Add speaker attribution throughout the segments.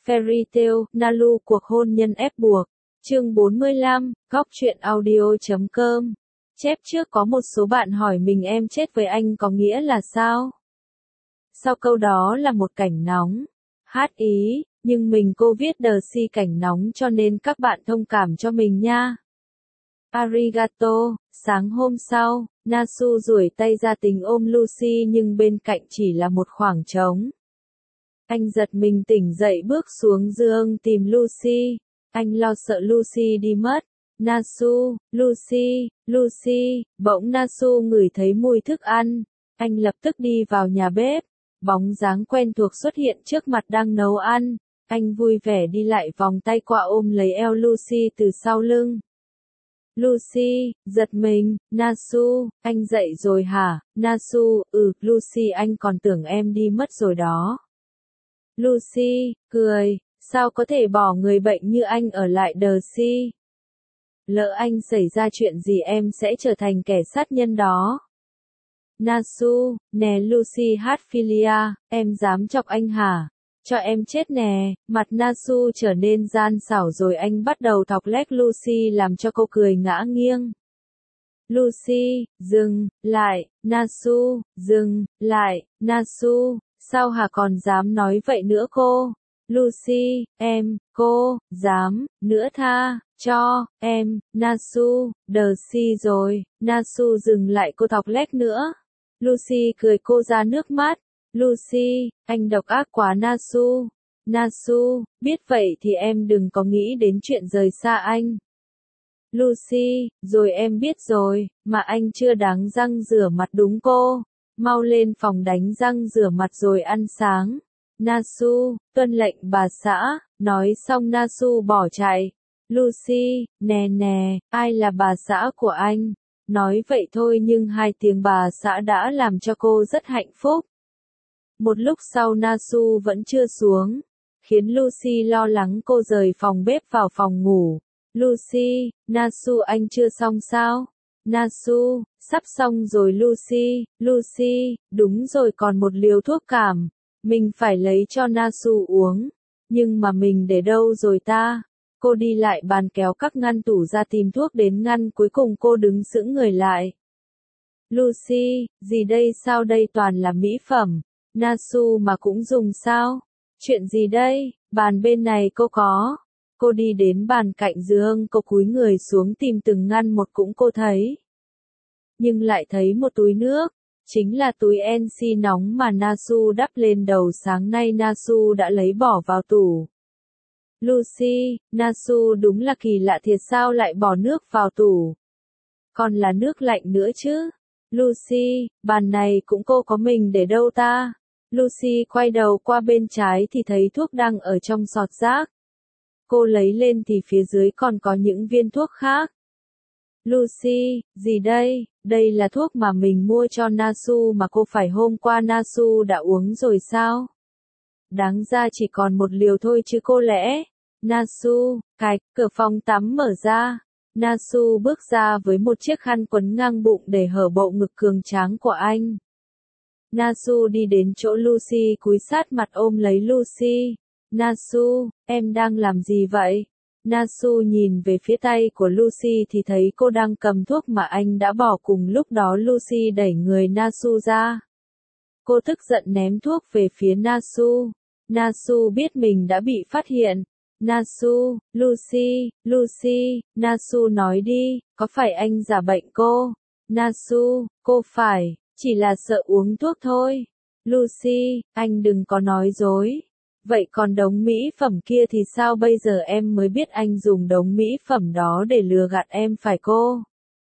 Speaker 1: Fairy Tail, Nalu cuộc hôn nhân ép buộc. Chương 45, góc truyện audio.com. Chép trước có một số bạn hỏi mình em chết với anh có nghĩa là sao? Sau câu đó là một cảnh nóng. Hát ý, nhưng mình cô viết đờ si cảnh nóng cho nên các bạn thông cảm cho mình nha. Arigato. Sáng hôm sau, Nasu duỗi tay ra tính ôm Lucy nhưng bên cạnh chỉ là một khoảng trống. Anh giật mình tỉnh dậy bước xuống giường tìm Lucy. Anh lo sợ Lucy đi mất. Nasu, Lucy, bỗng Nasu ngửi thấy mùi thức ăn. Anh lập tức đi vào nhà bếp. Bóng dáng quen thuộc xuất hiện trước mặt đang nấu ăn. Anh vui vẻ đi lại vòng tay qua ôm lấy eo Lucy từ sau lưng. Lucy, giật mình, Nasu, anh dậy rồi hả? Nasu, Lucy anh còn tưởng em đi mất rồi đó. Lucy, cười, sao có thể bỏ người bệnh như anh ở lại đờ si? Lỡ anh xảy ra chuyện gì em sẽ trở thành kẻ sát nhân đó. Nasu, nè Lucy Hatfilia, em dám chọc anh hả? Cho em chết nè, mặt Nasu trở nên gian xảo rồi anh bắt đầu thọc lét Lucy làm cho cô cười ngã nghiêng. Lucy, dừng, lại, Nasu, dừng, lại, Nasu, sao hả còn dám nói vậy nữa cô? Lucy, cô, dám, nữa tha, cho, em, Nasu, đờ si rồi, Nasu dừng lại cô thọc lét nữa. Lucy cười cô ra nước mắt. Lucy, anh độc ác quá Nasu. Nasu, biết vậy thì em đừng có nghĩ đến chuyện rời xa anh. Lucy, rồi em biết rồi, mà anh chưa đánh răng rửa mặt đúng cô. Mau lên phòng đánh răng rửa mặt rồi ăn sáng. Nasu, tuân lệnh bà xã, nói xong Nasu bỏ chạy. Lucy, nè, ai là bà xã của anh? Nói vậy thôi nhưng hai tiếng bà xã đã làm cho cô rất hạnh phúc. Một lúc sau Nasu vẫn chưa xuống, khiến Lucy lo lắng cô rời phòng bếp vào phòng ngủ. Lucy, Nasu anh chưa xong sao? Nasu, sắp xong rồi Lucy, đúng rồi còn một liều thuốc cảm. Mình phải lấy cho Nasu uống. Nhưng mà mình để đâu rồi ta? Cô đi lại bàn kéo các ngăn tủ ra tìm thuốc đến ngăn cuối cùng cô đứng sững người lại. Lucy, gì đây sao đây toàn là mỹ phẩm? Nasu mà cũng dùng sao? Chuyện gì đây? Bàn bên này cô có. Cô đi đến bàn cạnh giường cô cúi người xuống tìm từng ngăn một cũng cô thấy. Nhưng lại thấy một túi nước. Chính là túi NC nóng mà Nasu đắp lên đầu sáng nay Nasu đã lấy bỏ vào tủ. Lucy, Nasu đúng là kỳ lạ thiệt sao lại bỏ nước vào tủ. Còn là nước lạnh nữa chứ. Lucy, bàn này cũng cô có mình để đâu ta? Lucy quay đầu qua bên trái thì thấy thuốc đang ở trong sọt rác. Cô lấy lên thì phía dưới còn có những viên thuốc khác. Lucy, gì đây? Đây là thuốc mà mình mua cho Nasu mà cô phải hôm qua Nasu đã uống rồi sao? Đáng ra chỉ còn một liều thôi chứ cô lẽ. Nasu, cửa phòng tắm mở ra. Nasu bước ra với một chiếc khăn quấn ngang bụng để hở bộ ngực cường tráng của anh. Nasu đi đến chỗ Lucy cúi sát mặt ôm lấy Lucy. Nasu, em đang làm gì vậy? Nasu nhìn về phía tay của Lucy thì thấy cô đang cầm thuốc mà anh đã bỏ cùng lúc đó Lucy đẩy người Nasu ra. Cô tức giận ném thuốc về phía Nasu. Nasu biết mình đã bị phát hiện. Nasu, Lucy, Nasu nói đi, có phải anh giả bệnh cô? Nasu, cô phải, chỉ là sợ uống thuốc thôi. Lucy, anh đừng có nói dối. Vậy còn đống mỹ phẩm kia thì sao bây giờ em mới biết anh dùng đống mỹ phẩm đó để lừa gạt em phải cô?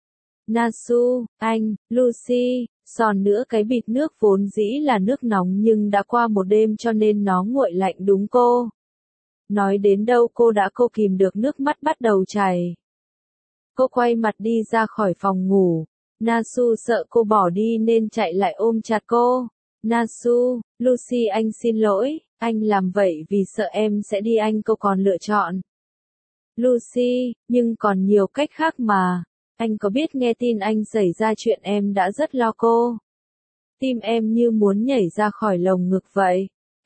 Speaker 1: Nasu, Lucy, còn nữa cái bịt nước vốn dĩ là nước nóng nhưng đã qua một đêm cho nên nó nguội lạnh đúng cô? Nói đến đâu cô kìm được nước mắt bắt đầu chảy. Cô quay mặt đi ra khỏi phòng ngủ. Nasu sợ cô bỏ đi nên chạy lại ôm chặt cô. Nasu, Lucy anh xin lỗi, anh làm vậy vì sợ em sẽ đi cô còn lựa chọn. Lucy, nhưng còn nhiều cách khác mà. Anh có biết nghe tin anh xảy ra chuyện em đã rất lo cô. Tim em như muốn nhảy ra khỏi lồng ngực vậy.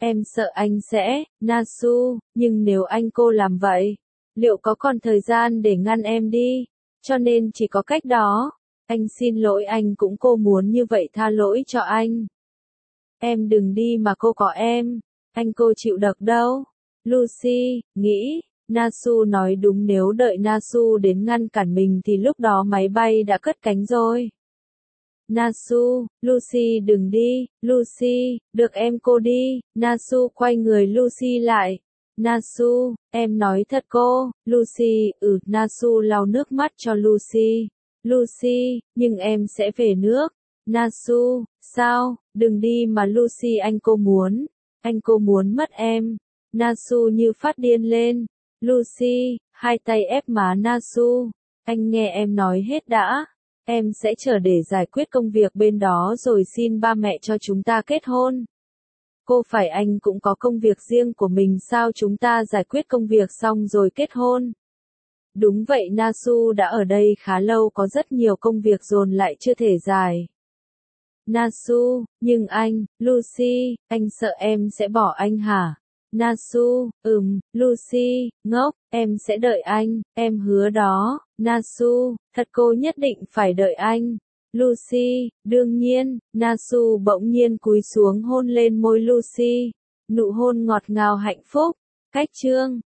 Speaker 1: Em sợ anh sẽ, Nasu, nhưng nếu anh cô làm vậy, liệu có còn thời gian để ngăn em đi? Cho nên chỉ có cách đó. Anh xin lỗi anh cũng cô muốn như vậy tha lỗi cho anh. Em đừng đi mà cô có em. Anh cô chịu được đâu. Lucy, nghĩ, Nasu nói đúng nếu đợi Nasu đến ngăn cản mình thì lúc đó máy bay đã cất cánh rồi. Nasu, Lucy đừng đi, Lucy, được em cô đi, Nasu quay người Lucy lại. Nasu, em nói thật cô, Lucy, Nasu lau nước mắt cho Lucy. Lucy, nhưng em sẽ về nước. Nasu, sao, đừng đi mà Lucy anh cô muốn mất em. Nasu như phát điên lên. Lucy, hai tay ép má Nasu, anh nghe em nói hết đã. Em sẽ chờ để giải quyết công việc bên đó rồi xin ba mẹ cho chúng ta kết hôn. Cô phải anh cũng có công việc riêng của mình sao chúng ta giải quyết công việc xong rồi kết hôn. Đúng vậy Nasu đã ở đây khá lâu có rất nhiều công việc dồn lại chưa thể giải. Nasu, nhưng anh, Lucy, anh sợ em sẽ bỏ anh hả? Nasu, Lucy, ngốc, em sẽ đợi anh, em hứa đó. Nasu, thật cô nhất định phải đợi anh. Lucy, đương nhiên, Nasu bỗng nhiên cúi xuống hôn lên môi Lucy. Nụ hôn ngọt ngào hạnh phúc. Cách chương